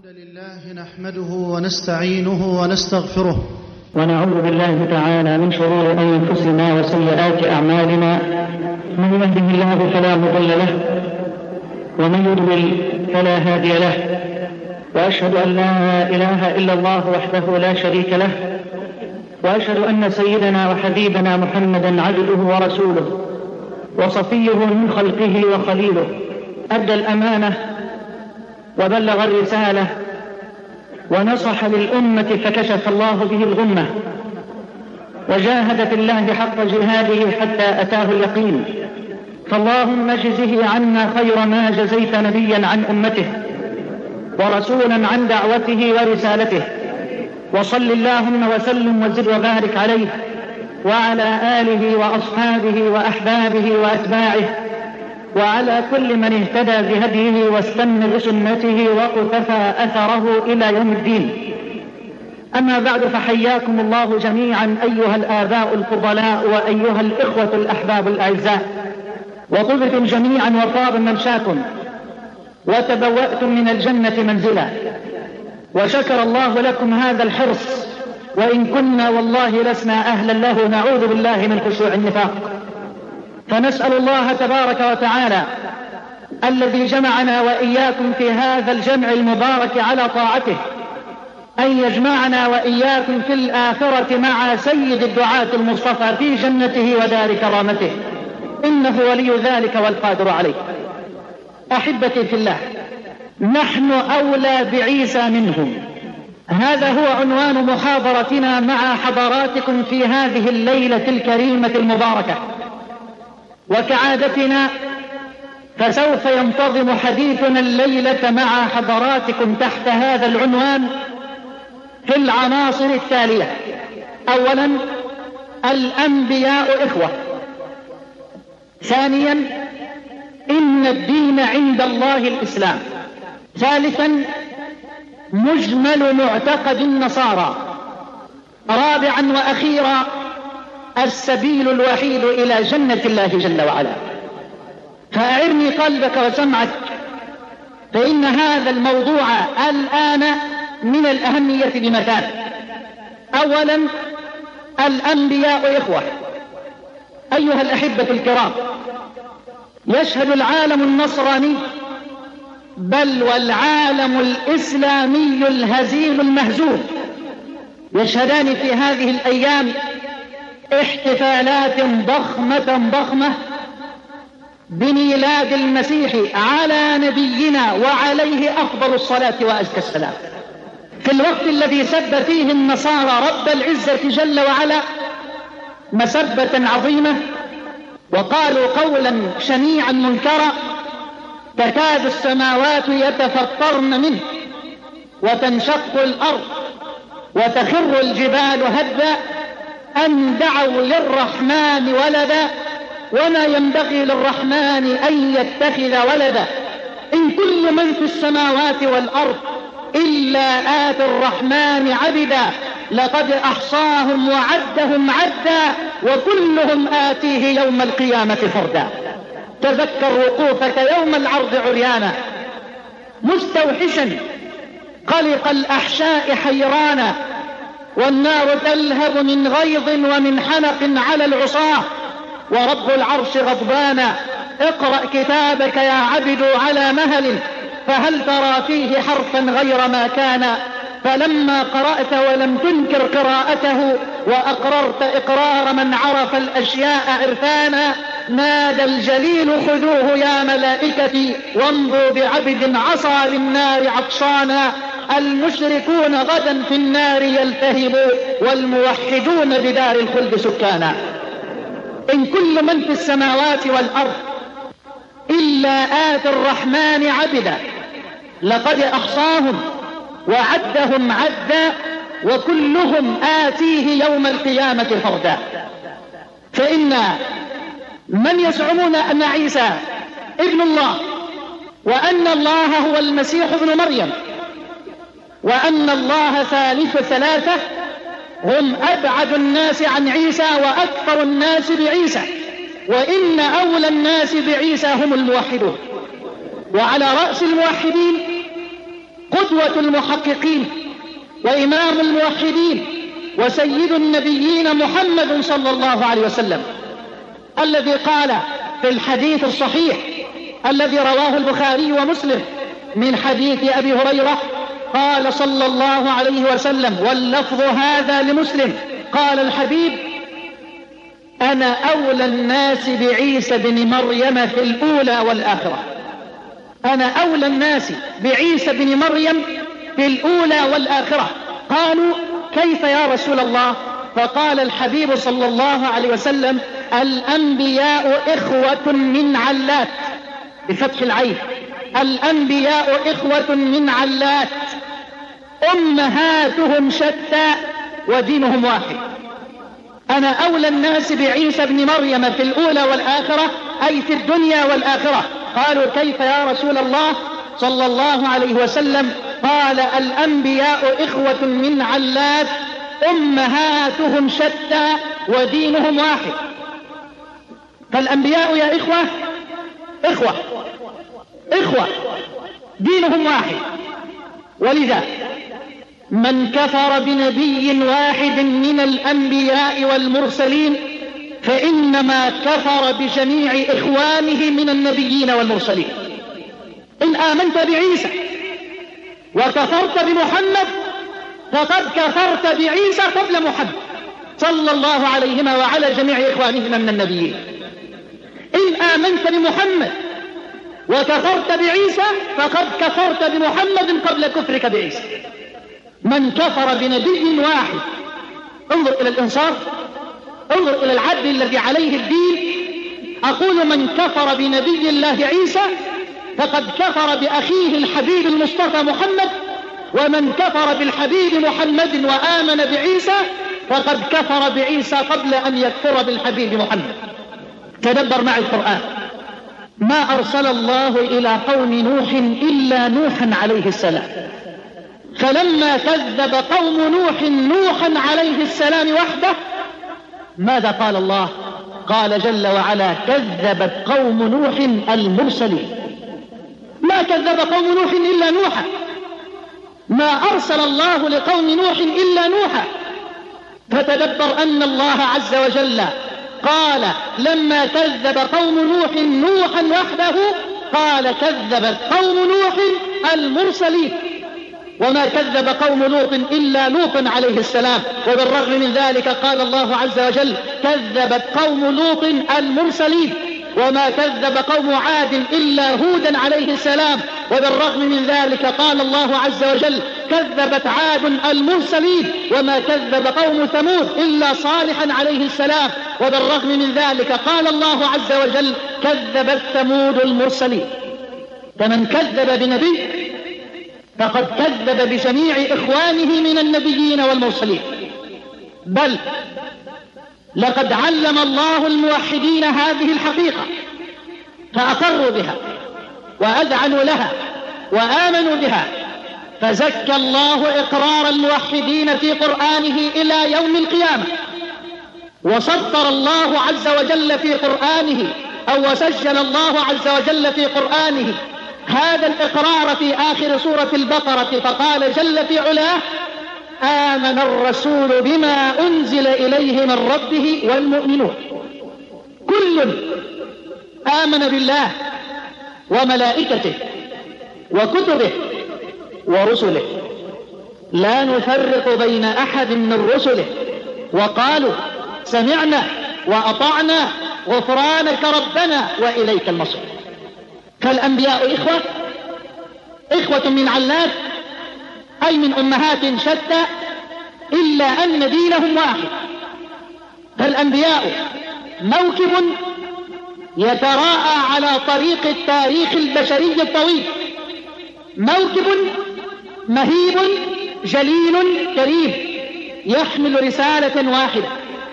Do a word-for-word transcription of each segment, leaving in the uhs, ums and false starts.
الحمد لله نحمده ونستعينه ونستغفره ونعوذ بالله تعالى من شرور أنفسنا وسيئات أعمالنا. من يهده الله فلا مضل له ومن يضلل فلا هادي له، وأشهد أن لا إله إلا الله وحده لا شريك له، وأشهد أن سيدنا وحبيبنا محمدا عبده ورسوله وصفيه من خلقه وخليله، أدى الأمانة وبلغ الرسالة ونصح للأمة فكشف الله به الغمة، وجاهد في الله حق جهاده حتى أتاه اليقين. فاللهم اجزه عنا خير ما جزيت نبيا عن أمته ورسولا عن دعوته ورسالته، وصل اللهم وسلم وزد وبارك عليه وعلى آله وأصحابه وأحبابه وأتباعه وعلى كل من اهتدى بهديه واستنى بسنته وقتفى أثره إلى يوم الدين. أما بعد، فحياكم الله جميعا أيها الآباء الفضلاء وأيها الإخوة الأحباب الأعزاء، وطبتم جميعا وطاب ممشاكم وتبوأتم من الجنة منزلا، وشكر الله لكم هذا الحرص، وإن كنا والله لسنا أهلا له، نعوذ بالله من خشوع النفاق. فنسأل الله تبارك وتعالى الذي جمعنا وإياكم في هذا الجمع المبارك على طاعته أن يجمعنا وإياكم في الآخرة مع سيد الدعاة المصطفى في جنته ودار كرامته، إنه ولي ذلك والقادر عليه. أحبتي في الله، نحن أولى بعيسى منهم، هذا هو عنوان محاضرتنا مع حضراتكم في هذه الليلة الكريمة المباركة. وكعادتنا فسوف ينتظم حديثنا الليلة مع حضراتكم تحت هذا العنوان في العناصر التالية: أولا، الأنبياء إخوة. ثانيا، إن الدين عند الله الإسلام. ثالثا، مجمل معتقد النصارى. رابعا وأخيرا، السبيل الوحيد إلى جنة الله جل وعلا. فأعرني قلبك وسمعك، فإن هذا الموضوع الآن من الأهمية بمكان. أولا، الأنبياء إخوة. أيها الأحبة الكرام، يشهد العالم النصراني بل والعالم الإسلامي الهزيل المهزوم يشهدان في هذه الأيام احتفالات ضخمة ضخمة بميلاد المسيح على نبينا وعليه أفضل الصلاة وأزكى السلام، في الوقت الذي سب فيه النصارى رب العزة جل وعلا مسبة عظيمة، وقالوا قولا شنيعا منكرا تكاد السماوات يتفطرن منه وتنشق الأرض وتخر الجبال هدا أن دعوا للرحمن ولدا وما ينبغي للرحمن أن يتخذ ولدا، إن كل من في السماوات والأرض إلا آتي الرحمن عبدا، لقد أحصاهم وعدهم عدا وكلهم آتيه يوم القيامة فردا. تذكر وقوفك يوم العرض عريانا مستوحشا قلق الأحشاء حيرانا، والنار تلهب من غيظ ومن حنق على العصاة، ورب العرش غضبانا. اقرأ كتابك يا عبد على مهل، فهل ترى فيه حرفا غير ما كان؟ فلما قرأت ولم تنكر قراءته وأقررت إقرار من عرف الأشياء عرفانا، نادى الجليل خذوه يا ملائكتي وامضوا بعبد عصى للنار عطشانا. المشركون غدا في النار يلتهبوا والموحدون بدار الخلد سكانا. إن كل من في السماوات والأرض إلا آتي الرحمن عبدا، لقد أحصاهم وعدهم عدا وكلهم آتيه يوم القيامة فردا. فإن من يزعمون أن عيسى ابن الله وأن الله هو المسيح ابن مريم وأن الله ثالث ثلاثة هم أبعد الناس عن عيسى وأكثر الناس بعيسى، وإن أولى الناس بعيسى هم الموحدون. وعلى رأس الموحدين قدوة المحققين وإمام الموحدين وسيد النبيين محمد صلى الله عليه وسلم، الذي قال في الحديث الصحيح الذي رواه البخاري ومسلم من حديث أبي هريرة، قال صلى الله عليه وسلم، واللفظ هذا لمسلم، قال الحبيب: أنا أولى الناس بعيسى بن مريم في الأولى والآخرة. أنا أولى الناس بعيسى بن مريم في الأولى والآخرة. قالوا: كيف يا رسول الله؟ فقال الحبيب صلى الله عليه وسلم: الأنبياء إخوة من علات، بفتح العين، الأنبياء إخوة من علات، أمهاتهم شتى ودينهم واحد. أنا أولى الناس بعيسى بن مريم في الأولى والآخرة، أي في الدنيا والآخرة. قالوا: كيف يا رسول الله؟ صلى الله عليه وسلم قال: الأنبياء إخوة من علات، أمهاتهم شتى ودينهم واحد. فالأنبياء يا إخوة إخوة إخوة دينهم واحد. ولذا من كفر بنبي واحد من الأنبياء والمرسلين فإنما كفر بجميع إخوانه من النبيين والمرسلين. إن آمنت بعيسى وكفرت بمحمد فقد كفرت بعيسى قبل محمد صلى الله عليهما وعلى جميع إخوانهما من النبيين. إن آمنت بمحمد وكفرت بعيسى فقد كفرت بمحمد قبل كفرك بعيسى. من كفر بنبي واحد، انظر إلى الإنصاف، انظر إلى العدل الذي عليه الدين. أقول: من كفر بنبي الله عيسى فقد كفر بأخيه الحبيب المصطفى محمد، ومن كفر بالحبيب محمد وآمن بعيسى فقد كفر بعيسى قبل أن يكفر بالحبيب محمد. تدبر معي القرآن. ما أرسل الله إلى قوم نوح إلا نوحا عليه السلام، فلما كذب قوم نوح نوحا عليه السلام وحده ماذا قال الله؟ قال جل وعلا: كذبت قوم نوح المرسلين. ما كذب قوم نوح إلا نوحا، ما أرسل الله لقوم نوح إلا نوحا. فتدبر أن الله عز وجل قال لما كذب قوم نوح نوحا وحده قال كذبت قوم نوح المرسلين، وما كذب قوم لوط إلا لوط عليه السلام. وبالرغم من ذلك قال الله عز وجل: كذبت قوم لوط المرسلين. وما كذب قوم عاد إلا هودا عليه السلام. وبالرغم من ذلك قال الله عز وجل: كذبت عاد المرسلين. وما كذب قوم ثمود إلا صالحا عليه السلام. وبالرغم من ذلك قال الله عز وجل: كذبت ثمود المرسلين. فمن كذب بنبي فقد كذب بجميع إخوانه من النبيين والمرسلين. بل لقد علم الله الموحدين هذه الحقيقة فأقروا بها وأذعنوا لها وآمنوا بها، فزكى الله إقرار الموحدين في قرآنه إلى يوم القيامة. وسطر الله عز وجل في قرآنه أو وسجل الله عز وجل في قرآنه هذا الإقرار في آخر سورة البقرة، فقال جل في علاه: آمن الرسول بما أنزل إليه من ربه والمؤمنون كل آمن بالله وملائكته وكتبه ورسله لا نفرق بين أحد من رسله وقالوا سمعنا وأطعنا غفرانك ربنا وإليك المصير. فالأنبياء إخوة إخوة من علات، أي من أمهات شتى، إلا أن دينهم واحد. فالأنبياء موكب يتراءى على طريق التاريخ البشري الطويل، موكب مهيب جليل كريم، يحمل رسالة واحدة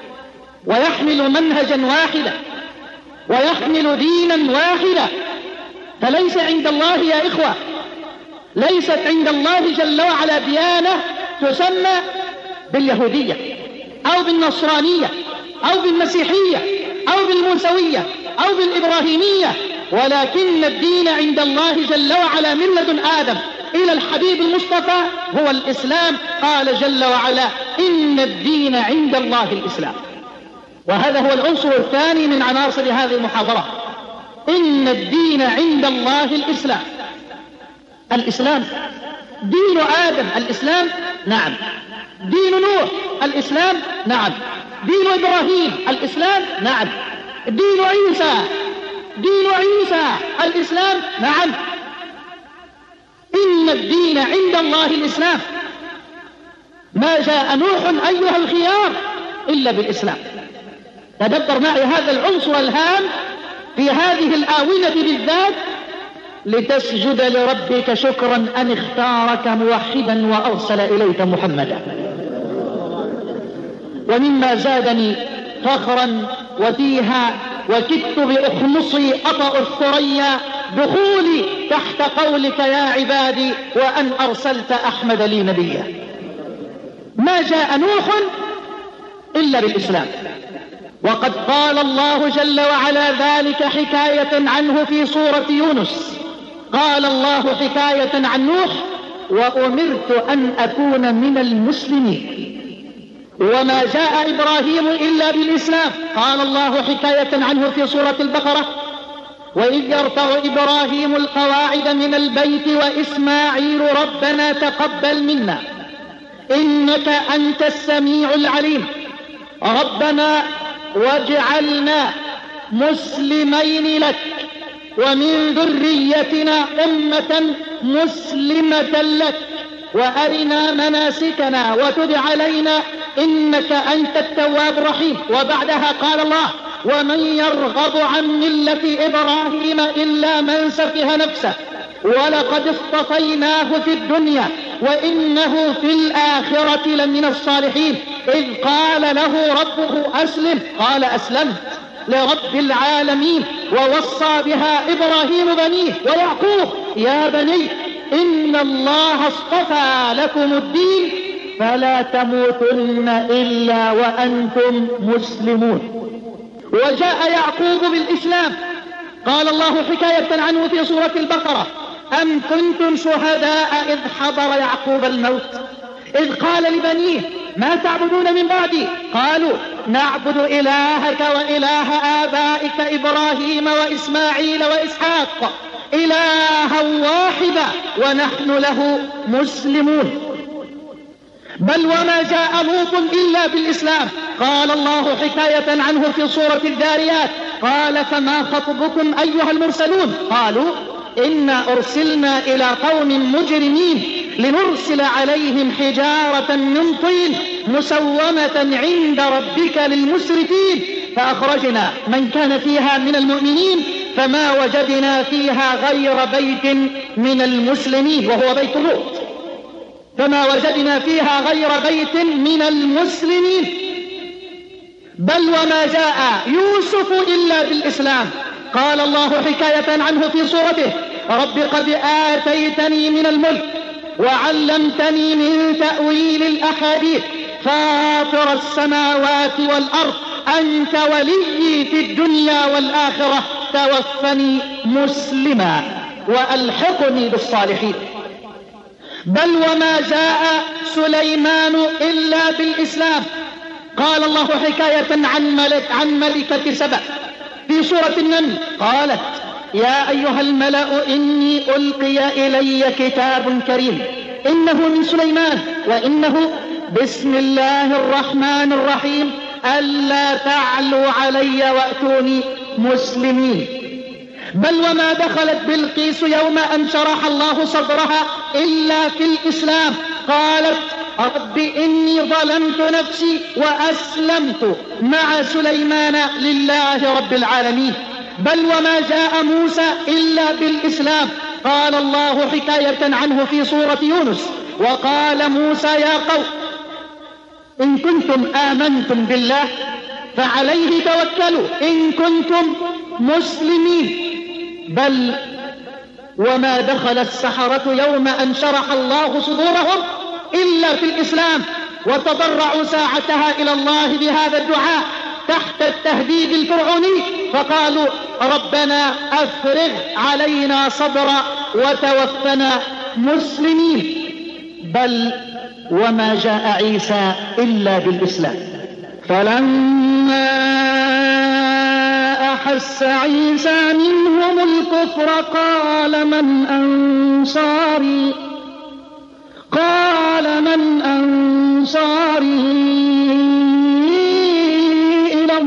ويحمل منهجا واحدا ويحمل دينا واحدا. فليس عند الله يا إخوة، ليست عند الله جل وعلا ديانة تسمى باليهودية أو بالنصرانية أو بالمسيحية أو بالموسوية أو بالإبراهيمية، ولكن الدين عند الله جل وعلا من لدن آدم إلى الحبيب المصطفى هو الإسلام. قال جل وعلا: إن الدين عند الله الإسلام. وهذا هو العنصر الثاني من عناصر هذه المحاضرة. إن الدين عند الله الإسلام. الإسلام دين آدم الإسلام، نعم. دين نوح الإسلام، نعم. دين إبراهيم الإسلام، نعم. دين عيسى دين عيسى الإسلام، نعم. إن الدين عند الله الإسلام. ما جاء نوح أيها الخيار إلا بالإسلام. تدبر معي هذا العنصر الهام في هذه الآونة بالذات، لتسجد لربك شكرا أن اختارك موحدا وأرسل إليك محمدا. ومما زادني فخرا وتيها وكدت بأخمصي أطأ الثريا دخولي تحت قولك يا عبادي وأن أرسلت أحمد لي نبيا. ما جاء نوح إلا بالإسلام، وقد قال الله جل وعلا ذلك حكاية عنه في سورة يونس. قال الله حكاية عن نوح: وأمرت أن أكون من المسلمين. وما جاء إبراهيم إلا بالإسلام. قال الله حكاية عنه في سورة البقرة: وإذ يرفع إبراهيم القواعد من البيت وإسماعيل ربنا تقبل منا إنك أنت السميع العليم ربنا واجعلنا مسلمين لك ومن ذريتنا أمة مسلمة لك وأرنا مناسكنا وتب علينا إنك أنت التواب الرحيم. وبعدها قال الله: ومن يرغب عن ملة إبراهيم إلا من سفه نفسه ولقد اصطفيناه في الدنيا وإنه في الآخرة لمن الصالحين. إذ قال له ربه أسلم قال أسلمت لرب العالمين. ووصى بها إبراهيم بنيه ويعقوب: يا بني إن الله اصطفى لكم الدين فلا تموتن إلا وأنتم مسلمون. وجاء يعقوب بالإسلام. قال الله حكاية عنه في سورة البقرة: أم كنتم شهداء إذ حضر يعقوب الموت إذ قال لبنيه ما تعبدون من بعدي قالوا نعبد إلهك وإله آبائك إبراهيم وإسماعيل وإسحاق إلها واحدا ونحن له مسلمون. بل وما جاء لوط إلا بالإسلام. قال الله حكاية عنه في سورة الذاريات: قال فما خطبكم أيها المرسلون قالوا إنا أرسلنا إلى قوم مجرمين لنرسل عليهم حجارة من طين مسومة عند ربك للمسرفين فأخرجنا من كان فيها من المؤمنين فما وجدنا فيها غير بيت من المسلمين، وهو بيت لوط. فما وجدنا فيها غير بيت من المسلمين. بل وما جاء يوسف إلا بالإسلام. قال الله حكاية عنه في سورته: رب قد آتيتني من الملك وعلمتني من تأويل الأحاديث فاطر السماوات والأرض أنت ولي في الدنيا والآخرة توفني مسلما وألحقني بالصالحين. بل وما جاء سليمان إلا بالإسلام. قال الله حكاية عن, ملك عن ملكة سبأ في سورة النمل: قالت يا أيها الملأ إني ألقي إلي كتاب كريم إنه من سليمان وإنه بسم الله الرحمن الرحيم ألا تعلوا علي وأتوني مسلمين. بل وما دخلت بلقيس يوم أن شرح الله صدرها إلا في الإسلام. قالت رب إني ظلمت نفسي وأسلمت مع سليمان لله رب العالمين. بل وما جاء موسى إلا بالإسلام. قال الله حكاية عنه في سورة يونس: وقال موسى يا قوم إن كنتم آمنتم بالله فعليه توكلوا إن كنتم مسلمين. بل وما دخل السحرة يوم أن شرح الله صدورهم إلا في الإسلام، وتضرعوا ساعتها إلى الله بهذا الدعاء تحت التهديد الفرعوني، فقالوا ربنا أفرغ علينا صبرا وتوفنا مسلمين، بل وما جاء عيسى إلا بالإسلام. فلما أحس عيسى منهم الكفر قال من أنصاري قال من أنصاري إلى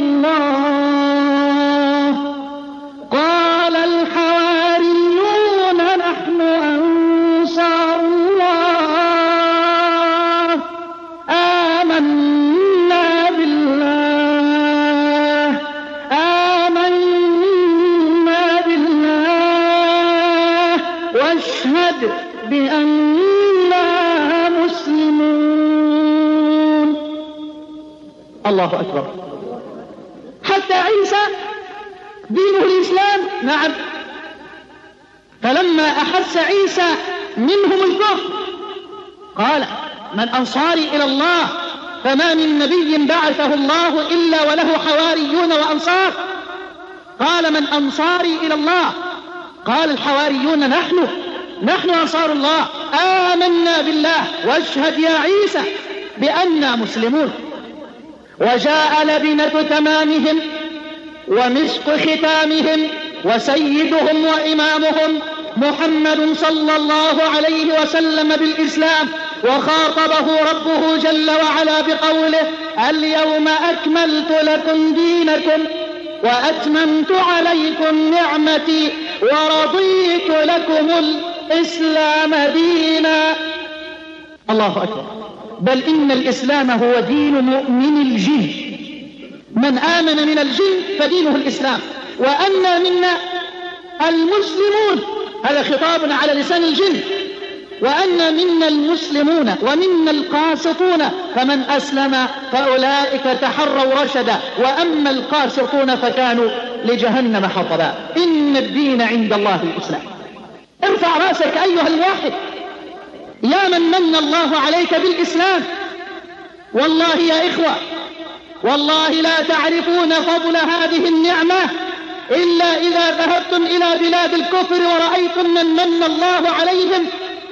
الله قال الحواريون نحن أنصار الله آمنا بالله آمنا بالله واشهد بأننا مسلمون. الله أكبر. حتى عيسى دينه الإسلام. نعم. فلما أحس عيسى منهم الكفر قال من أنصاري إلى الله فما من نبي بعثه الله إلا وله حواريون وأنصار. قال من أنصاري إلى الله قال الحواريون نحن نحن أنصار الله آمنا بالله واشهد يا عيسى بأننا مسلمون. وجاء لبنة تمامهم ومسك ختامهم وسيدهم وإمامهم محمد صلى الله عليه وسلم بالإسلام، وخاطبه ربه جل وعلا بقوله اليوم أكملت لكم دينكم وأتممت عليكم نعمتي ورضيت لكم الإسلام دينا. الله أكبر. بل إن الإسلام هو دين مؤمن الجن. من آمن من الجن فدينه الإسلام. وأن منا المسلمون، هذا خطاب على لسان الجن، وأن منا المسلمون ومنا القاسطون، فمن أسلم فأولئك تحروا رشدا وأما القاسطون فكانوا لجهنم حطبا. إن الدين عند الله الإسلام. ارفع رأسك أيها الواحد يا من من الله عليك بالإسلام. والله يا إخوة والله لا تعرفون فضل هذه النعمة إلا إذا ذهبتم إلى بلاد الكفر ورأيتم من من الله عليهم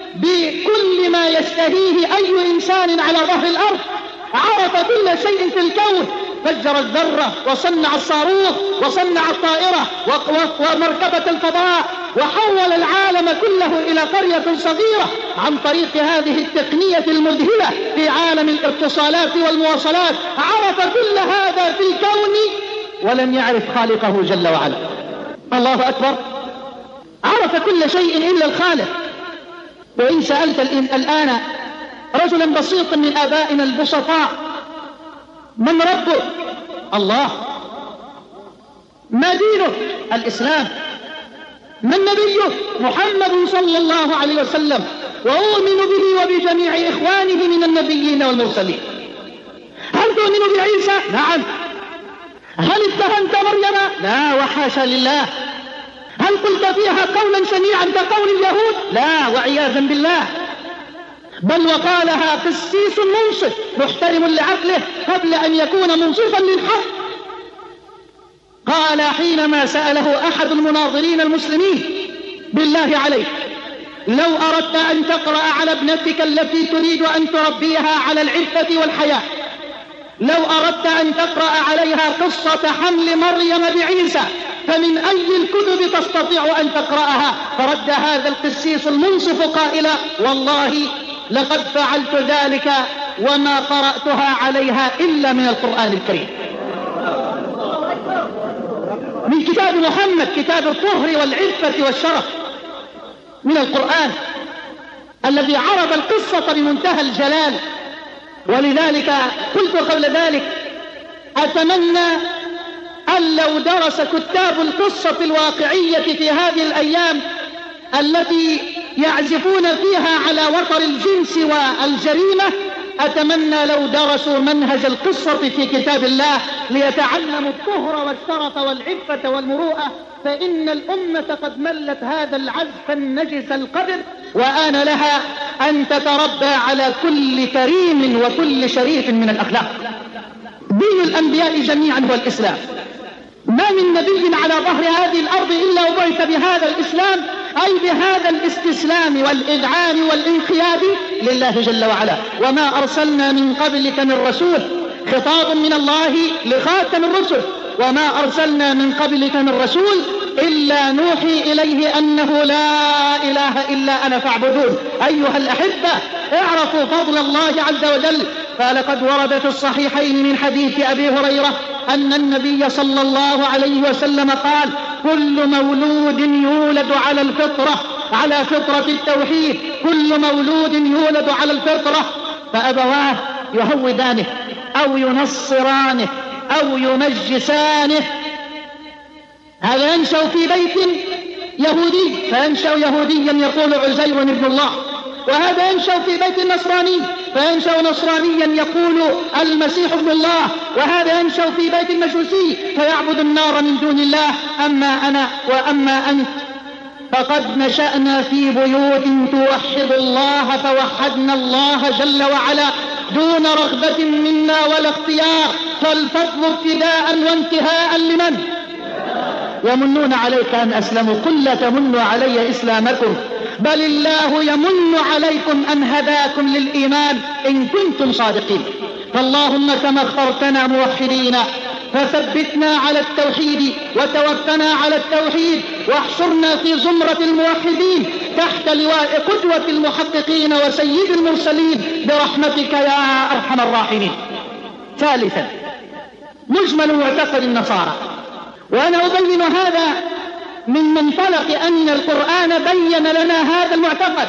بكل ما يشتهيه أي إنسان على ظهر الأرض. عرف كل شيء في الكون، فجر الذرة وصنع الصاروخ وصنع الطائرة ومركبة الفضاء، وحول العالم كله إلى قرية صغيرة عن طريق هذه التقنية المذهلة في عالم الاتصالات والمواصلات. عرف كل هذا في الكون ولم يعرف خالقه جل وعلا. الله أكبر. عرف كل شيء إلا الخالق. وإن سألت الآن رجلا بسيطا من آبائنا البسطاء من ربه؟ الله. ما دينه؟ الإسلام. من نبيه؟ محمد صلى الله عليه وسلم، وأؤمن به وبجميع إخوانه من النبيين والمرسلين. هل تؤمن بعيسى؟ نعم. هل اتهمت مريم؟ لا وحاشا لله. هل قلت فيها قولا شنيعا كقول اليهود؟ لا وعياذا بالله. بل وقالها قسيس منصف محترم لعقله قبل أن يكون منصفا للحق. قال حينما سأله أحد المناظرين المسلمين بالله عليك لو أردت أن تقرأ على ابنتك التي تريد أن تربيها على العفة والحياء، لو أردت أن تقرأ عليها قصة حمل مريم بعيسى فمن أي الكتب تستطيع أن تقرأها؟ فرد هذا القسيس المنصف قائلا والله لقد فعلت ذلك وما قرأتها عليها إلا من القرآن الكريم، من كتاب محمد، كتاب الطهر والعفة والشرف، من القرآن الذي عرض القصة بمنتهى الجلال. ولذلك قلت قبل ذلك أتمنى أن لو درس كتاب القصة الواقعية في هذه الأيام التي يعزفون فيها على وتر الجنس والجريمة، أتمنى لو درسوا منهج القصة في كتاب الله ليتعلموا الطهر والشرف والعفة والمروءة، فإن الأمة قد ملت هذا العزف النجس القذر، وآن لها أن تتربى على كل كريم وكل شريف من الأخلاق. دين الأنبياء جميعا هو الإسلام. ما من نبي على ظهر هذه الأرض إلا وبعث بهذا الإسلام أي بهذا الاستسلام والإذعان والانقياد لله جل وعلا. وما أرسلنا من قبلك من رسول، خطاب من الله لخاتم الرسل، وما أرسلنا من قبلك من رسول إلا نوحي إليه أنه لا إله إلا أنا فاعبدون. أيها الأحبة، اعرفوا فضل الله عز وجل. فلقد ورد في الصحيحين من حديث أبي هريرة أن النبي صلى الله عليه وسلم قال: كل مولود يولد على الفطرة، على فطرة التوحيد، كل مولود يولد على الفطرة، فأبواه يهودانه أو ينصرانه أو يمجسانه. هذا ينشأ في بيت يهودي فينشأ يهوديا يقول عزير ابن الله، وهذا ينشأ في بيت نصراني فينشأ نصرانيا يقول المسيح ابن الله، وهذا ينشأ في بيت المجوسي فيعبد النار من دون الله. أما أنا وأما أنت فقد نشأنا في بيوت توحد الله فوحدنا الله جل وعلا دون رغبة منا ولا اختيار، فالفضل ابتداء وانتهاء لمن؟ يمنون عليك أن أسلموا، قل لا تمنوا علي إسلامكم بل الله يمن عليكم أن هداكم للإيمان إن كنتم صادقين. فاللهم كما اخترتنا موحدين فثبتنا على التوحيد وتوفنا على التوحيد، واحشرنا في زمرة الموحدين تحت لواء قدوة المحققين وسيد المرسلين برحمتك يا أرحم الراحمين. ثالثا، مجمل معتقد النصارى، وأنا أبين هذا من منطلق أن القرآن بين لنا هذا المعتقد،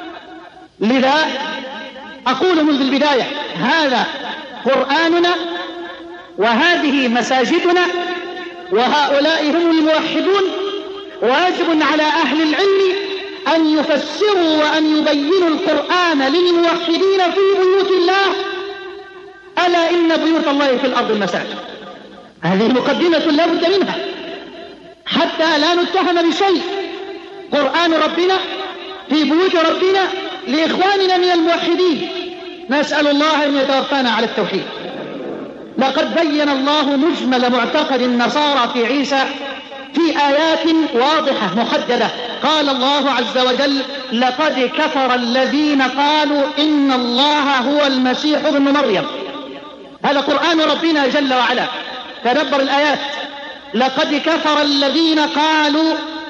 لذا أقول منذ البداية: هذا قرآننا وهذه مساجدنا وهؤلاء هم الموحدون، واجب على أهل العلم أن يفسروا وأن يبينوا القرآن للموحدين في بيوت الله. ألا إن بيوت الله في الأرض المساجد. هذه مقدمة لا بد منها حتى لا نتهم بشيء. قرآن ربنا في بيوت ربنا لإخواننا من الموحدين، نسأل الله أن يتوفانا على التوحيد. لقد بين الله مجمل معتقد النصارى في عيسى في آيات واضحة محددة. قال الله عز وجل: لقد كفر الذين قالوا إن الله هو المسيح ابن مريم. هذا قرآن ربنا جل وعلا. تدبر الآيات: لقد كفر الذين قالوا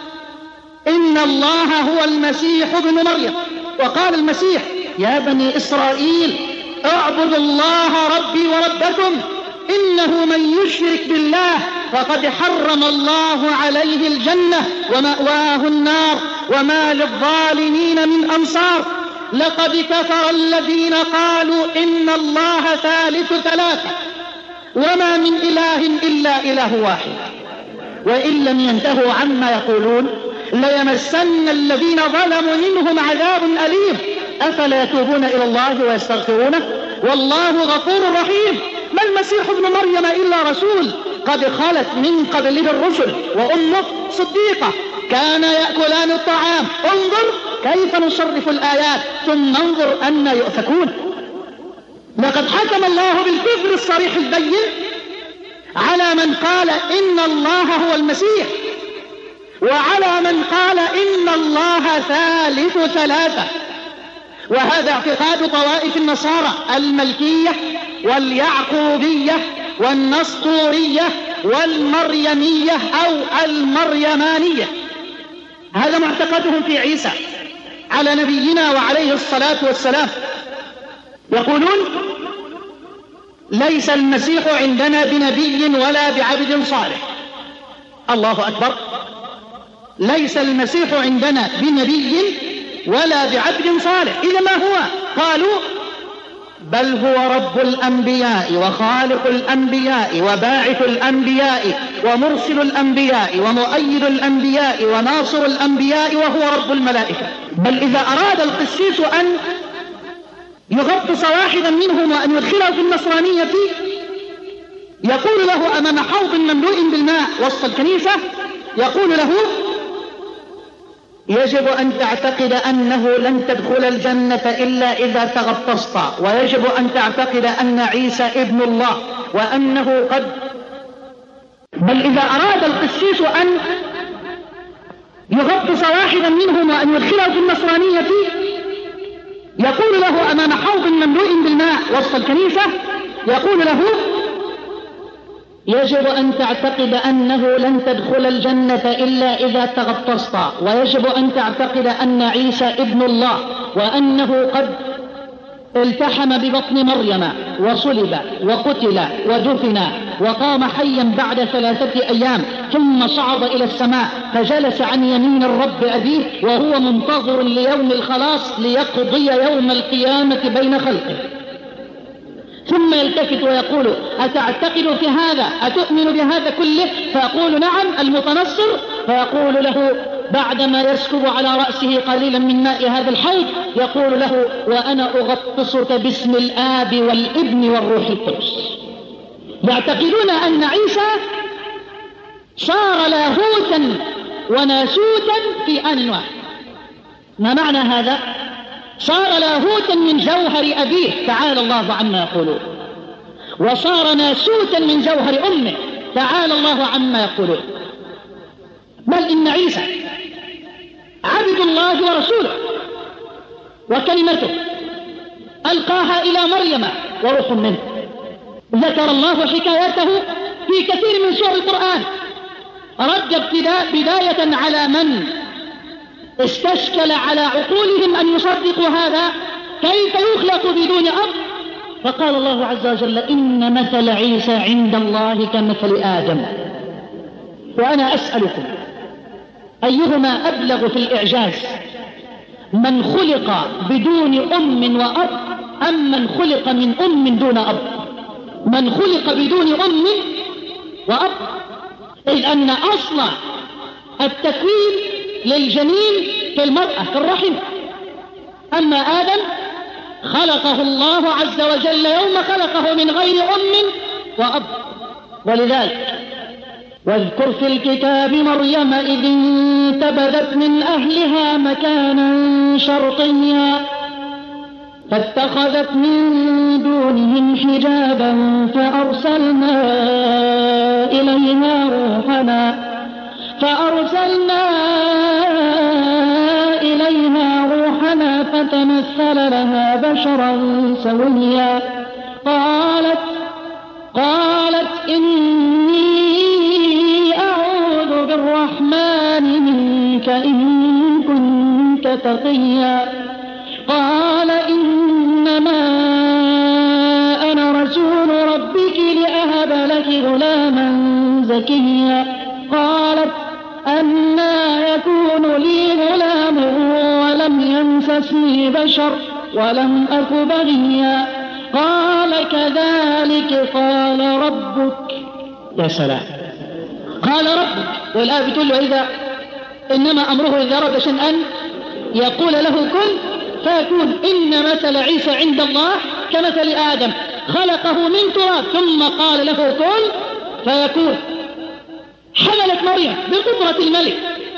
إن الله هو المسيح ابن مريم. وقال المسيح: يا بني إسرائيل اعبدوا الله ربي وربكم إنه من يشرك بالله فقد حرم الله عليه الجنة ومأواه النار وما للظالمين من أنصار. لقد كفر الذين قالوا إن الله ثالث ثلاثة وما من إله إلا إله واحد وإن لم ينتهوا عما يقولون ليمسن الذين ظلموا منهم عذاب أليم. أفلا يتوبون إلى الله ويستغفرونه والله غفور رحيم. ما المسيح ابن مريم إلا رسول قد خلت من قبله الرسل وأمه صديقة كان يأكلان الطعام. انظر كيف نصرف الآيات ثم انظر أن يؤفكون. لقد حكم الله بالكفر الصريح البين على من قال إن الله هو المسيح وعلى من قال إن الله ثالث ثلاثة. وهذا اعتقاد طوائف النصارى الملكية واليعقوبية والنسطورية والمريمية أو المريمانية. هذا معتقدهم في عيسى على نبينا وعليه الصلاة والسلام. يقولون: ليس المسيح عندنا بنبي ولا بعبد صالح. الله أكبر. ليس المسيح عندنا بنبي ولا بعبد صالح. إذا ما هو؟ قالوا: بل هو رب الأنبياء وخالق الأنبياء وباعث الأنبياء ومرسل الأنبياء ومؤيد الأنبياء وناصر الأنبياء وهو رب الملائكة. بل إذا أراد القسيس أن يغطس واحدا منهم وأن يدخله في النصرانية يقول له أمام حوض مملوء بالماء وسط الكنيسة، يقول له: يجب أن تعتقد أنه لن تدخل الجنة إلا إذا تغطست، ويجب أن تعتقد أن عيسى ابن الله وأنه قد. بل إذا أراد القسيس أن يغطس واحدا منهم وأن يدخله في النصرانية، يقول له أمام حوض مملوء بالماء وسط الكنيسة، يقول له يجب أن تعتقد أنه لن تدخل الجنة إلا إذا تغطست، ويجب أن تعتقد أن عيسى ابن الله، وأنه قد التحم ببطن مريم وصلب وقتل ودفن وقام حيا بعد ثلاثة أيام، ثم صعد إلى السماء فجلس عن يمين الرب أبيه، وهو منتظر ليوم الخلاص ليقضي يوم القيامة بين خلقه. ثم يلتفت ويقول أتعتقد في هذا؟ أتؤمن بهذا كله؟ فيقول نعم المتنصر، فيقول له بعدما يسكب على رأسه قليلا من ماء هذا الحوض يقول له وأنا أغطسك باسم الآب والابن والروح القدس. يعتقدون أن عيسى صار لاهوتا وناسوتا في آن واحد. ما معنى هذا؟ صار لاهوتا من جوهر أبيه تعالى الله عما يقولون، وصار ناسوتا من جوهر أمه تعالى الله عما يقولون. بل إن عيسى عبد الله ورسوله وكلمته ألقاها إلى مريم وروح منه. ذكر الله حكايته في كثير من سور القرآن. رد ابتداء بداية على من استشكل على عقولهم أن يصدقوا هذا، كيف يخلق بدون أب؟ فقال الله عز وجل إن مثل عيسى عند الله كمثل آدم. وأنا أسألكم أيهما أبلغ في الإعجاز، من خلق بدون أم وأب أم من خلق من أم دون أب؟ من خلق بدون أم وأب، إذ أن أصل التكوين للجنين في المرأة في الرحم. أما آدم خلقه الله عز وجل يوم خلقه من غير أم وأب. ولذلك واذكر في الكتاب مريم إذ انتبذت من أهلها مكانا شرقيا فاتخذت من دونهم حجابا فأرسلنا إليها روحنا فأرسلنا إليها روحنا فتمثل لها بشرا سويا قالت قالت إني أعوذ بالرحمن منك إن كنت تقيا. قال إنما أنا رسول ربك لأهب لك غلاما زكيا. قالت أنى يكون لي غلام ولم يمسسني بشر ولم أك بغيا. قال كذلك قال ربك. يا سلام، قال ربك. والآية بتقول له إذا إنما أمره إذا أراد شيئا أن يقول له كن فيكون. إن مثل عيسى عند الله كمثل آدم خلقه من تراب ثم قال له كن فيكون. حملت مريم بقدرة الملك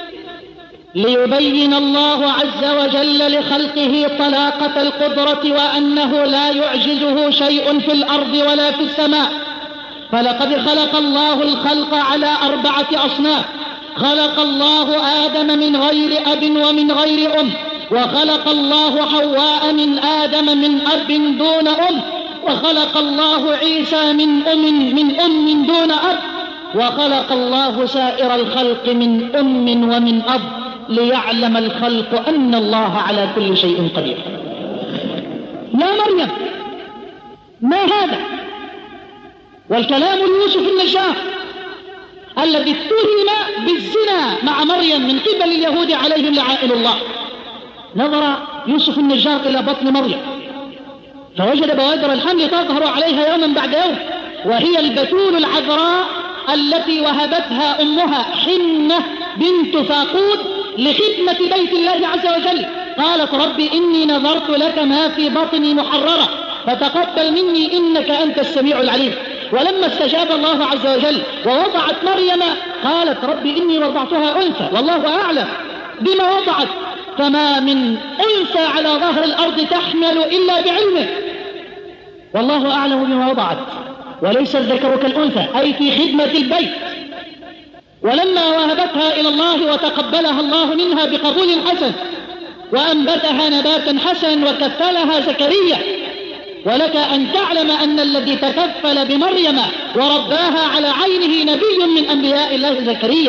ليبين الله عز وجل لخلقه طلاقة القدرة وأنه لا يعجزه شيء في الأرض ولا في السماء. فلقد خلق الله الخلق على أربعة أصناف. خلق الله آدم من غير أب ومن غير أم، وخلق الله حواء من آدم من أب دون أم، وخلق الله عيسى من أم من أم دون أب، وخلق الله سائر الخلق من أم ومن أب ليعلم الخلق أن الله على كل شيء قدير. يا مريم ما هذا؟ والكلام ليوسف النجار الذي اتهم بالزنا مع مريم من قبل اليهود عليهم لعائن الله. نظر يوسف النجار إلى بطن مريم فوجد بوادر الحمل تظهر عليها يوما بعد يوم، وهي البتول العذراء التي وهبتها أمها حنة بنت فاقود لخدمة بيت الله عز وجل. قالت رب إني نظرت لك ما في بطني محررة فتقبل مني إنك أنت السميع العليم. ولما استجاب الله عز وجل ووضعت مريم قالت رب إني وضعتها أنثى والله أعلم بما وضعت، فما من أنثى على ظهر الأرض تحمل إلا بعلمه، والله أعلم بما وضعت، وليس الذكر كالأنثى أي في خدمة البيت. ولما وهبتها إلى الله وتقبلها الله منها بقبول حسن وأنبتها نباتا حسنا وكفلها زكريا. ولك أن تعلم أن الذي تكفل بمريم ورباها على عينه نبي من أنبياء الله زكريا.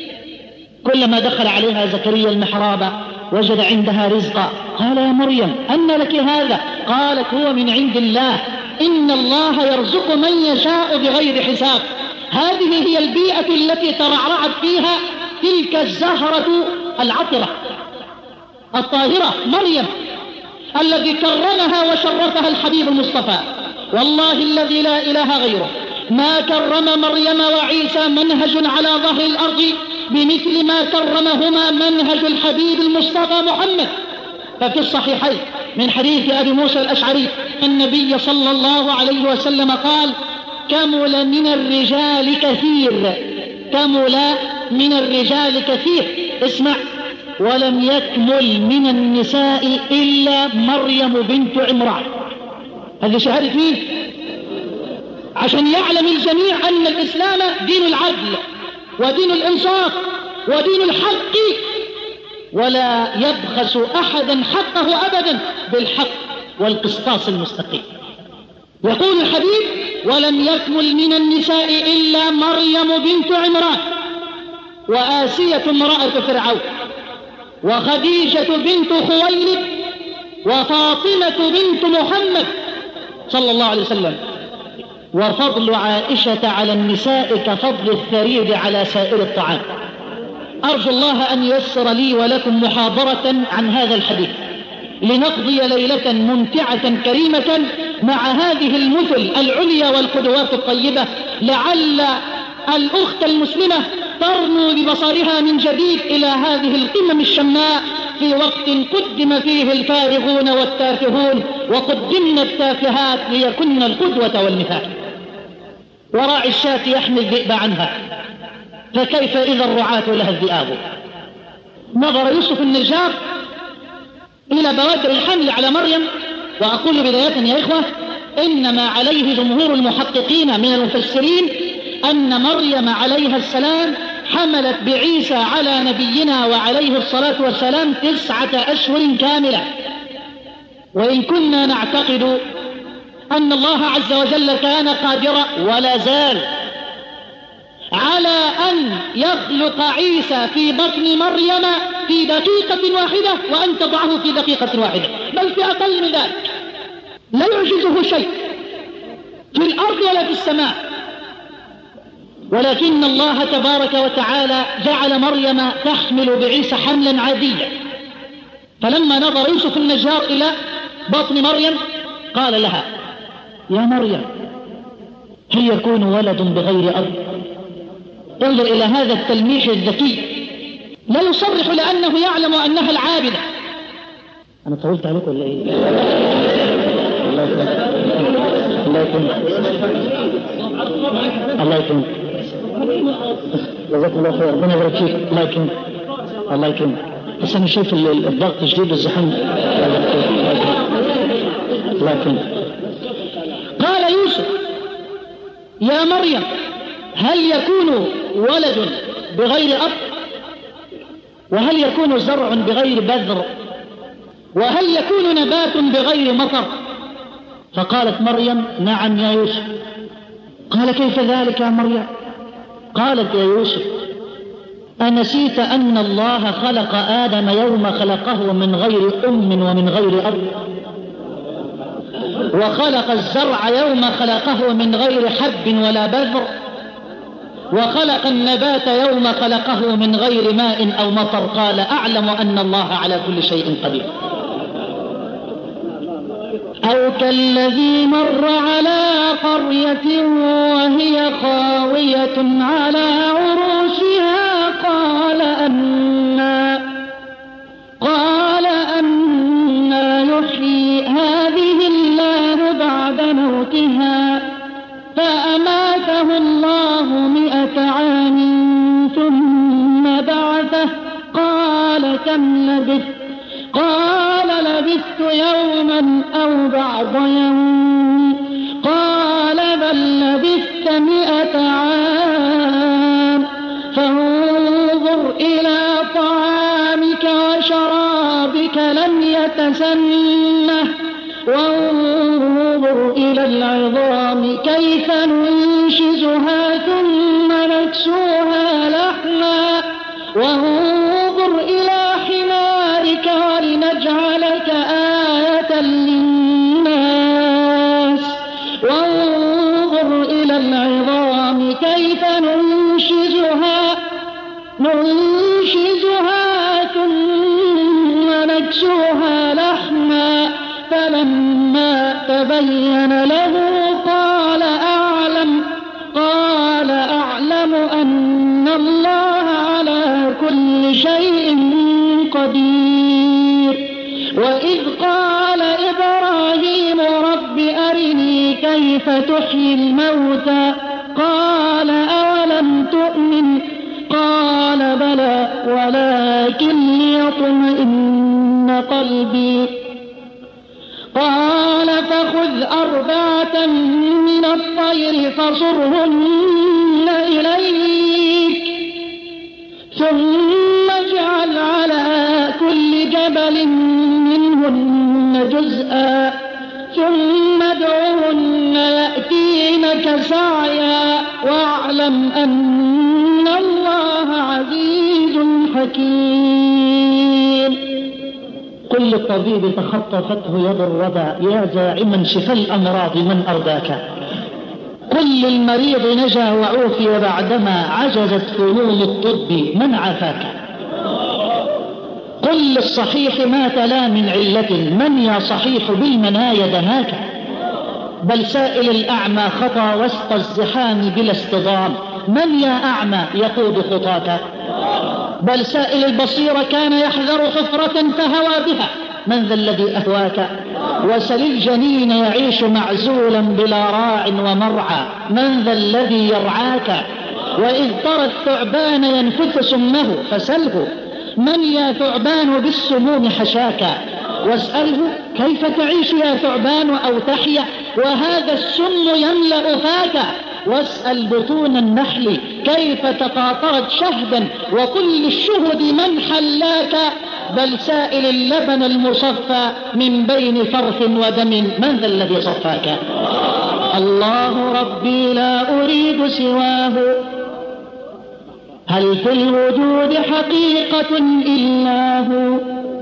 كلما دخل عليها زكريا المحراب وجد عندها رزقا قال: يا مريم أن لك هذا؟ قالت: هو من عند الله، إن الله يرزق من يشاء بغير حساب. هذه هي البيئة التي ترعرعت فيها تلك الزهرة العطرة الطاهرة مريم، الذي كرمها وشرفها الحبيب المصطفى. والله الذي لا إله غيره ما كرم مريم وعيسى منهج على ظهر الأرض بمثل ما كرمهما منهج الحبيب المصطفى محمد. ففي الصحيحين من حديث أبي موسى الأشعري النبي صلى الله عليه وسلم قال: كمل من الرجال كثير، كمل من الرجال كثير، اسمع، ولم يكمل من النساء إلا مريم بنت عمران. هذه شهادة مين؟ عشان يعلم الجميع أن الإسلام دين العدل ودين الإنصاف ودين الحق، ولا يبخس أحدا حقه أبدا بالحق والقسطاس المستقيم. يقول الحبيب: ولم يكمل من النساء إلا مريم بنت عمران، وآسية امرأة فرعون، وخديجة بنت خويلد، وفاطمة بنت محمد صلى الله عليه وسلم. وفضل عائشة على النساء كفضل الثريد على سائر الطعام. أرجو الله أن ييسر لي ولكم محاضرة عن هذا الحديث لنقضي ليلة ممتعة كريمة مع هذه المثل العليا والقدوات الطيبة، لعل الأخت المسلمة ترنو ببصرها من جديد إلى هذه القمم الشماء في وقت قدم فيه الفارغون والتافهون وقدمنا التافهات ليكن القدوة والمثال. وراعي الشاة يحمي الذئب عنها، فكيف إذا الرعاة لها الذئاب؟ نظر يوسف النجار إلى بوادر الحمل على مريم. وأقول بداية يا إخوة، إنما عليه جمهور المحققين من المفسرين أن مريم عليها السلام حملت بعيسى على نبينا وعليه الصلاة والسلام تسعة أشهر كاملة. وإن كنا نعتقد أن الله عز وجل كان قادرا ولا زال على أن يخلق عيسى في بطن مريم في دقيقة واحدة وأن تضعه في دقيقة واحدة، بل في أقل من ذلك، لا يعجزه شيء في الأرض ولا في السماء. ولكن الله تبارك وتعالى جعل مريم تحمل بعيسى حملا عاديا. فلما نظر يوسف النجار إلى بطن مريم قال لها: يا مريم هل يكون ولد بغير أب؟ انظر إلى هذا التلميح الذكي، لا يصرح لأنه يعلم أنها العابدة. أنا طولت عليك ولا إيه؟ الله يكرمك، الله يكرمك، الله يكرمك، جزاك الله خير، ربنا يبارك فيك، الله يكرمك، الله يكرمك. بس أنا شايف الضغط الشديد والزحام. الله يكرمك. قال يوسف: يا مريم هل يكون ولد بغير أب؟ وهل يكون زرع بغير بذر؟ وهل يكون نبات بغير مطر؟ فقالت مريم: نعم يا يوسف. قال: كيف ذلك يا مريم؟ قالت: يا يوسف أنسيت أن الله خلق آدم يوم خلقه من غير أم ومن غير أب، وخلق الزرع يوم خلقه من غير حب ولا بذر، وخلق النبات يوم خلقه من غير ماء أو مطر. قال: أعلم أن الله على كل شيء قدير. أو كالذي مر على قرية وهي خاوية على عروشها قال أنى قال أنى يحيي هذه الله بعد موتها فأماته الله مئة عام ثم بعثه قال: كم لبثت؟ قال: لبثت يوما أو بعض يوم. قال: بل لبثت مئة عام. فهو أسنة وانظر إلى العظام كيف ننشزها ثم نكسوها لحما وانظر إلى حمارك ولنجعلك آية للناس وانظر إلى العظام كيف ننشزها ننشزها ثم نكسوها لحما فلما تبين له قال أعلم قال أعلم أن الله على كل شيء قدير. وإذ قال إبراهيم رب أرني كيف تحيي الموتى قال أولم تؤمن قال بلى ولكن ليطمئن قلبي قال فخذ أربعة من الطير فصرهن إليك ثم اجعل على كل جبل منهن جزءا ثم ادعهن يأتينك سعيا واعلم أن الله عزيز حكيم. قل للطبيب تخطفته يد الردى يا زاعما شفى الأمراض من أرداك. قل للمريض نجا وعوفي بعدما عجزت فنون الطب من عافاك. قل للصحيح مات لا من علة من يا صحيح بالمنايا دهاك. بل سائل الأعمى خطى وسط الزحام بلا اصطدام من يا أعمى يقود خطاك. بل سائل البصير كان يحذر حفرة فهوى بها من ذا الذي أهواك. وسل الجنين يعيش معزولا بلا راع ومرعى من ذا الذي يرعاك. وإذ ترى الثعبان ينفث سمه فسله من يا ثعبان بالسموم حشاك. واسأله كيف تعيش يا ثعبان أو تحيا وهذا السم يملأ فاك. واسأل بطون النحل كيف تقاطرت شهدا وكل الشهد من حلاك. بل سائل اللبن المصفى من بين فرث ودم من ذا الذي صفاك. الله ربي لا أريد سواه هل في الوجود حقيقة إلا هو.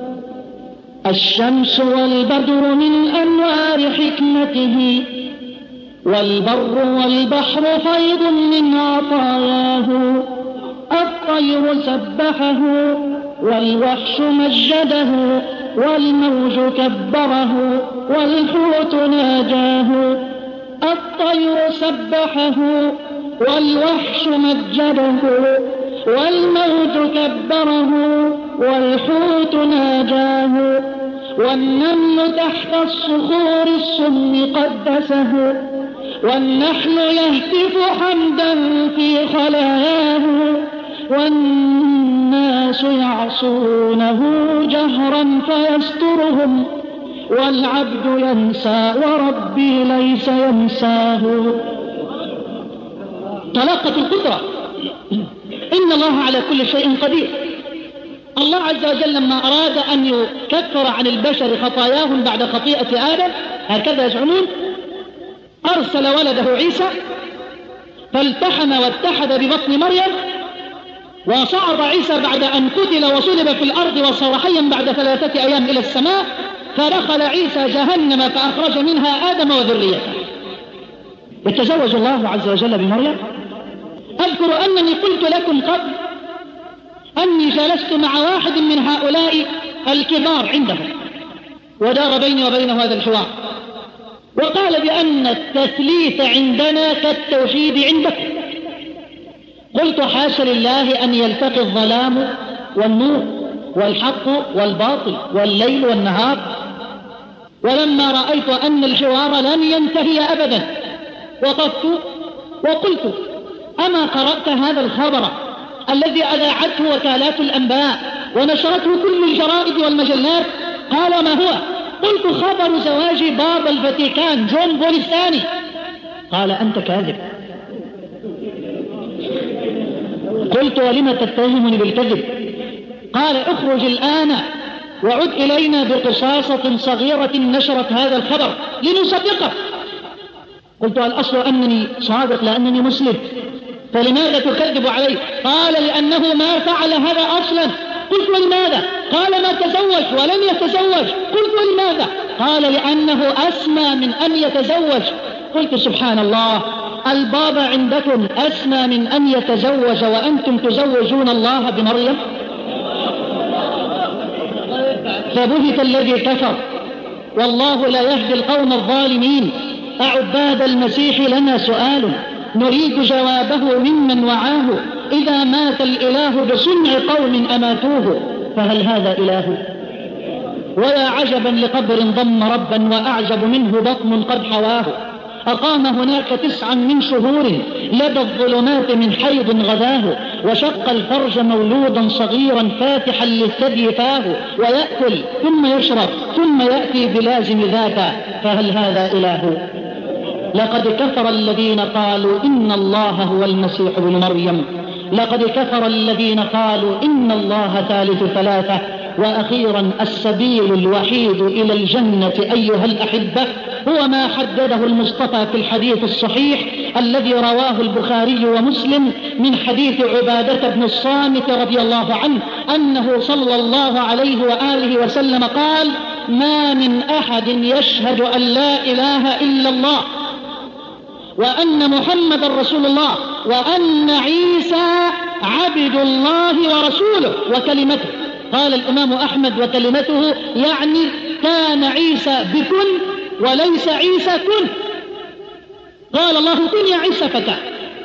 الشمس والبدر من أنوار حكمته والبر والبحر فيض من عطاياه. الطير سبحه والوحش مجده والموج كبره والحوت ناجاه. الطير سبحه والوحش مجده والموج كبره والحوت ناجاه. والنمل تحت الصخور السم قدسه والنحل يهتف حمدا في خلاياه. والناس يعصونه جهرا فيسترهم والعبد ينسى وربي ليس ينساه. طلاقة القدرة إن الله على كل شيء قدير. الله عز وجل لما أراد أن يكفر عن البشر خطاياهم بعد خطيئة آدم هكذا يزعمون أرسل ولده عيسى فالتحم واتحد ببطن مريم وصعد عيسى بعد أن قتل وصلب في الأرض وصار حيا بعد ثلاثة أيام إلى السماء فدخل عيسى جهنم فأخرج منها آدم وذريته. يتزوج الله عز وجل بمريم. أذكر أنني قلت لكم قبل أني جلست مع واحد من هؤلاء الكبار عندهم ودار بيني وبينه هذا الحوار وقال بأن التثليث عندنا كالتوحيد عندكم. قلت حاشا لله أن يلتقي الظلام والنور والحق والباطل والليل والنهار. ولما رأيت أن الحوار لن ينتهي أبدا وقفت وقلت أما قرأت هذا الخبر الذي أذاعته وكالات الأنباء ونشرته كل الجرائد والمجلات؟ قال ما هو؟ قلت خبر زواج بابا الفاتيكان جون بول الثاني. قال أنت كاذب. قلت ولم تتهمني بالكذب؟ قال اخرج الآن وعد إلينا بقصاصة صغيرة نشرت هذا الخبر لنصدقه. قلت الأصل أنني صادق لأنني مسلم، فلماذا تكذب علي؟ قال لأنه ما فعل هذا أصلا. قلت ولماذا؟ قال ما تزوج ولم يتزوج. قلت ولماذا؟ قال لأنه أسمى من أن يتزوج. قلت سبحان الله، البابا عندكم أسمى من أن يتزوج وأنتم تزوجون الله بمريم؟ فبهت الذي كفر، والله لا يهدي القوم الظالمين. أعباد المسيح لنا سؤال نريد جوابه ممن وعاه، إذا مات الإله بصنع قوم أماتوه فهل هذا إله؟ ويا عجبا لقبر ضم ربا وأعجب منه بطن قد حواه. أقام هناك تسعا من شهور لدى الظلمات من حيض غداه، وشق الفرج مولودا صغيرا فاتحا للثدي فاه، ويأكل ثم يشرب ثم يأتي بلازم ذاك فهل هذا إله؟ لقد كفر الذين قالوا إن الله هو المسيح ابن مريم، لقد كفر الذين قالوا إن الله ثالث ثلاثة. وأخيرا السبيل الوحيد إلى الجنة أيها الأحبة هو ما حدده المصطفى في الحديث الصحيح الذي رواه البخاري ومسلم من حديث عبادة بن الصامت رضي الله عنه أنه صلى الله عليه وآله وسلم قال: ما من أحد يشهد أن لا إله إلا الله وأن محمد رسول الله وأن عيسى عبد الله ورسوله وكلمته. قال الإمام أحمد وكلمته يعني كان عيسى بكن وليس عيسى كن. قال الله كن يا عيسى فكان،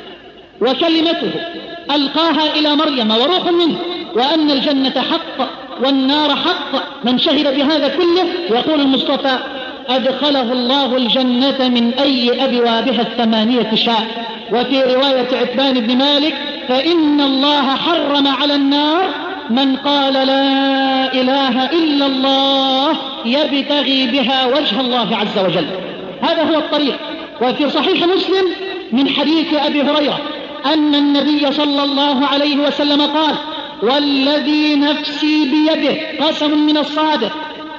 وكلمته ألقاها إلى مريم وروح منه، وأن الجنة حق والنار حق. من شهد بهذا كله يقول المصطفى أدخله الله الجنة من أي أبوابها الثمانية شاء. وفي رواية عتبان بن مالك فإن الله حرم على النار من قال لا إله إلا الله يبتغي بها وجه الله عز وجل. هذا هو الطريق. وفي صحيح مسلم من حديث أبي هريرة أن النبي صلى الله عليه وسلم قال: والذي نفسي بيده، قسم من الصادق،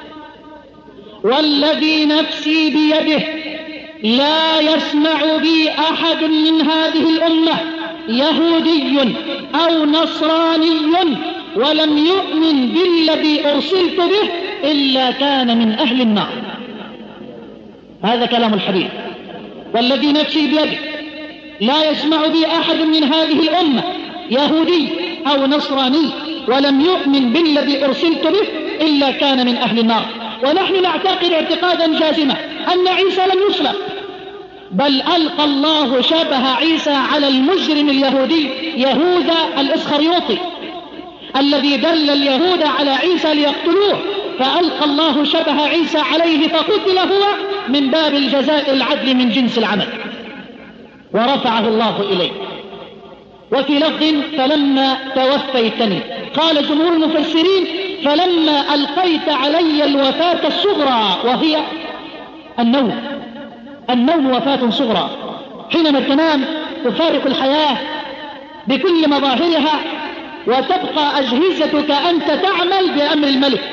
والذي نفسي بيده لا يسمع بي أحد من هذه الأمة يهودي أو نصراني ولم يؤمن بالذي أرسلت به إلا كان من أهل النار. هذا كلام الحديث. والذي نفسي بيده لا يسمع بي أحد من هذه الأمة يهودي أو نصراني ولم يؤمن بالذي أرسلت به إلا كان من أهل النار. ونحن نعتقد اعتقادا جازما أن عيسى لم يصلب، بل ألقى الله شبه عيسى على المجرم اليهودي يهوذا الإسخريوطي الذي دل اليهود على عيسى ليقتلوه، فألقى الله شبه عيسى عليه فقتل هو من باب الجزاء العدل من جنس العمل، ورفعه الله إليه. وفي لفظ فلما توفيتني، قال جمهور المفسرين فلما ألقيت علي الوفاة الصغرى وهي النوم. النوم وفاة صغرى، حينما تنام تفارق الحياة بكل مظاهرها وتبقى أجهزتك أنت تعمل بأمر الملك.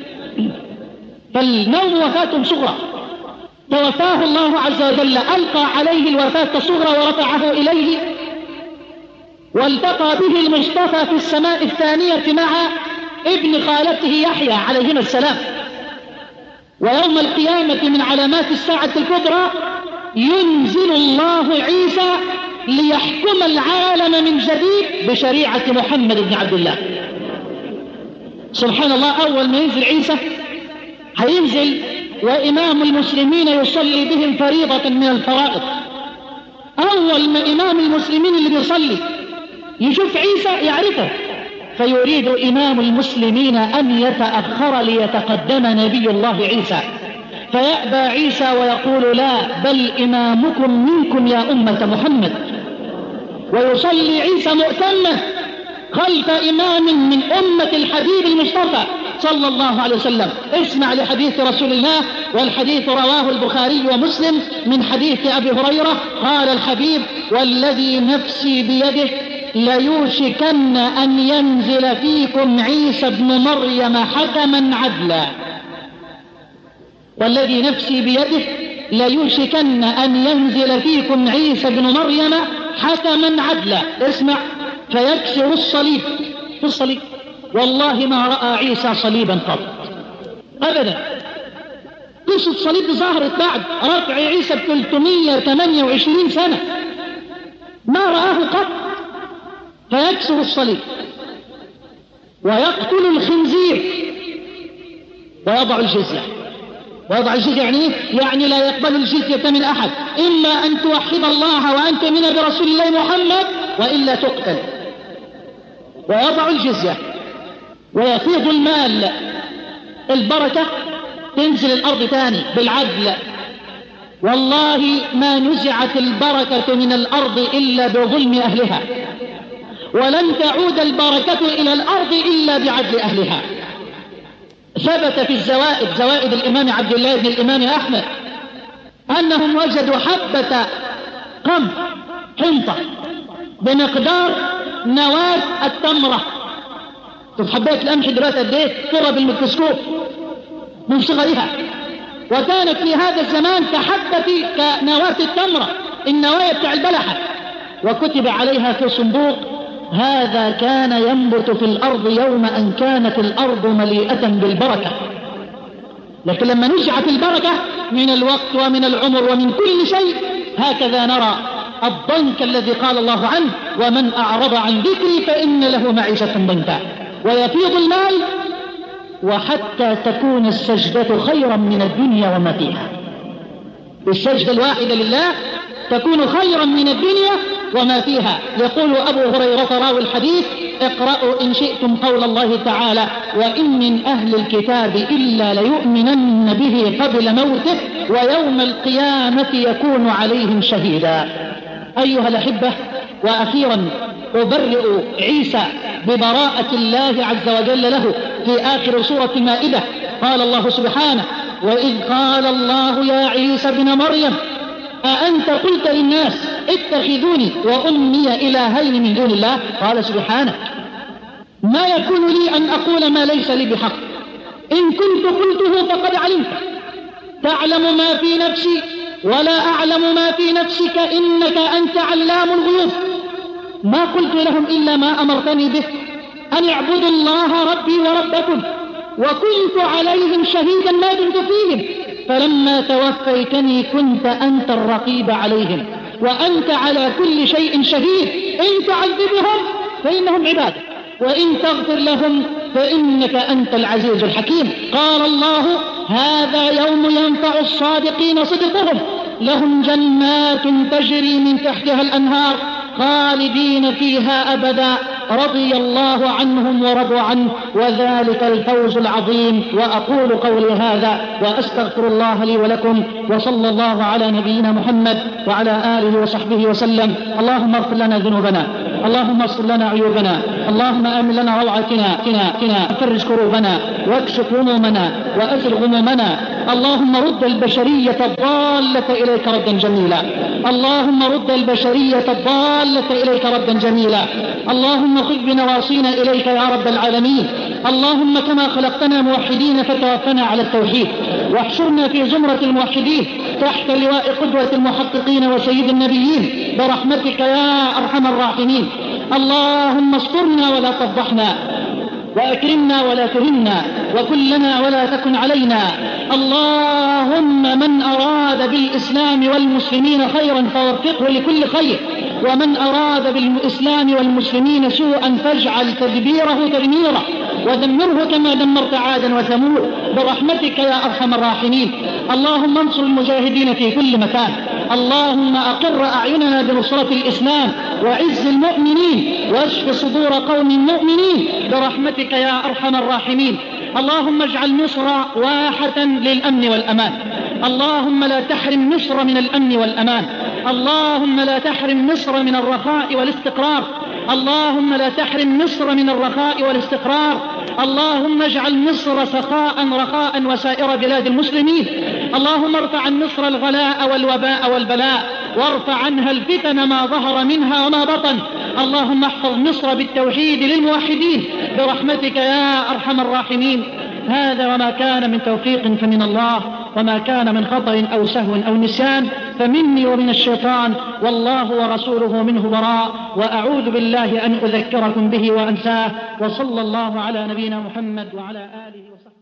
فالنوم وفاة صغرى توفاه الله عز وجل، ألقى عليه الوفاة الصغرى ورفعه إليه، والتقى به المصطفى في السماء الثانية مع ابن خالته يحيى عليهما السلام. ويوم القيامة من علامات الساعة الكبرى ينزل الله عيسى ليحكم العالم من جديد بشريعة محمد بن عبد الله. سبحان الله، أول ما ينزل عيسى هينزل وإمام المسلمين يصلي بهم فريضة من الفرائض. أول ما إمام المسلمين اللي بيصلي يشوف عيسى يعرفه، فيريد إمام المسلمين أن يتأخر ليتقدم نبي الله عيسى، فيأبى عيسى ويقول لا، بل إمامكم منكم يا أمة محمد. ويصلي عيسى مؤتمة خلف إمام من أمة الحبيب المصطفى صلى الله عليه وسلم. اسمع لحديث رسول الله، والحديث رواه البخاري ومسلم من حديث أبي هريرة قال الحبيب: والذي نفسي بيده ليوشكن أن ينزل فيكم عيسى ابن مريم حكما عدلا، والذي نفسي بيده ليوشكن أن ينزل فيكم عيسى ابن مريم حكما عدلا. اسمع، فيكسر الصليب. في الصليب والله ما رأى عيسى صليبا قط أبدا. قصة صليب ظهرت بعد رفع عيسى ب ثلاثمائة وثمانية وعشرين سنة، ما رآه قط. فيكسر الصليب ويقتل الخنزير ويضع الجزية. ويضع الجزية يعني ايه؟ يعني لا يقبل الجزية من أحد، إما أن توحد الله وأن تؤمن برسول الله محمد وإلا تقتل. ويضع الجزية ويفيض المال، البركة تنزل الأرض تاني بالعدل. والله ما نزعت البركة من الأرض إلا بظلم أهلها، ولن تعود البركة إلى الأرض إلا بعدل أهلها. ثبت في الزوائد، زوائد الإمام عبد الله بن الإمام أحمد، أنهم وجدوا حبة قمح حنطة بمقدار نواة التمرة. شوف حبات القمح دلوقتي قد ايه؟ ترى بالميكروسكوب من صغرها، وكانت في هذا الزمان كحبة كنواة التمرة، النوايا بتاع البلحة، وكتب عليها في صندوق: هذا كان ينبت في الأرض يوم أن كانت الأرض مليئة بالبركة. لكن لما نزعت البركة من الوقت ومن العمر ومن كل شيء، هكذا نرى الضنك الذي قال الله عنه: ومن أعرض عن ذكري فإن له معيشة ضنكا. ويفيض المال، وحتى تكون السجدة خيرا من الدنيا وما فيها. السجدة الواحدة لله تكون خيرا من الدنيا وما فيها. يقول أبو هريرة راوي الحديث: اقرأوا إن شئتم قول الله تعالى: وإن من أهل الكتاب إلا ليؤمنن به قبل موته ويوم القيامة يكون عليهم شهيدا. أيها الأحبة، وأخيرا أبرئ عيسى ببراءة الله عز وجل له في آخر سورة المائدة. قال الله سبحانه: وإذ قال الله يا عيسى ابن مريم أأنت قلت للناس اتخذوني وأمي إلهين من دون الله؟ قال سبحانه: ما يكون لي أن أقول ما ليس لي بحق، إن كنت قلته فقد علمت، تعلم ما في نفسي ولا أعلم ما في نفسك، إنك أنت علام الغيوب. ما قلت لهم إلا ما أمرتني به، أن اعبدوا الله ربي وربكم، وكنت عليهم شهيدا ما دمت فيهم، فلما توفيتني كنت أنت الرقيب عليهم، وأنت على كل شيء شهيد. إن تعذبهم فإنهم عبادك، وإن تغفر لهم فإنك أنت العزيز الحكيم. قال الله: هذا يوم ينفع الصادقين صدقهم، لهم جنات تجري من تحتها الأنهار خالدين فيها أبدا، رضي الله عنهم ورضوا عنه، وذلك الفوز العظيم. وأقول قولي هذا وأستغفر الله لي ولكم، وصلى الله على نبينا محمد وعلى آله وصحبه وسلم. اللهم اغفر لنا ذنوبنا، اللهم اغفر لنا عيوبنا، اللهم آمن لنا روعتنا، كنا كنا فرج كروبنا، واكشف همومنا، وأزل غمومنا. اللهم رد البشرية الضالة إليك ردا جميلا، اللهم رد البشرية الضالة إليك ردا جميلا. اللهم خذ بنواصينا إليك يا رب العالمين. اللهم كما خلقتنا موحدين فتوفنا على التوحيد، واحشرنا في زمرة الموحدين تحت لواء قدوة المحققين وسيد النبيين برحمتك يا أرحم الراحمين. اللهم استرنا ولا تفضحنا، وأكرمنا ولا تهنا، وكلنا ولا تكن علينا. اللهم من أراد بالإسلام والمسلمين خيرا فوفقه لكل خير، ومن أراد بالإسلام والمسلمين سوءا فاجعل تدبيره تدميرا، ودمره كما دمرت عادا وثمود برحمتك يا أرحم الراحمين. اللهم انصر المجاهدين في كل مكان، اللهم أقر أعيننا بنصرة الإسلام وعز المؤمنين، واشف صدور قوم مؤمنين برحمتك يا أرحم الراحمين. اللهم اجعل مصر واحة للأمن والأمان، اللهم لا تحرم مصر من الأمن والأمان، اللهم لا تحرم مصر من الرخاء والاستقرار، اللهم لا تحرم مصر من الرخاء والاستقرار. اللهم اجعل مصر سخاء رخاء وسائر بلاد المسلمين. اللهم ارفع عن مصر الغلاء والوباء والبلاء، وارفع عنها الفتن ما ظهر منها وما بطن. اللهم احفظ مصر بالتوحيد للموحدين برحمتك يا أرحم الراحمين. هذا وما كان من توفيق فمن الله، وما كان من خطأ أو سهو أو نسيان فمني ومن الشيطان، والله ورسوله منه براء، وأعوذ بالله أن أذكركم به وأنساه. وصلى الله على نبينا محمد وعلى آله وصحبه.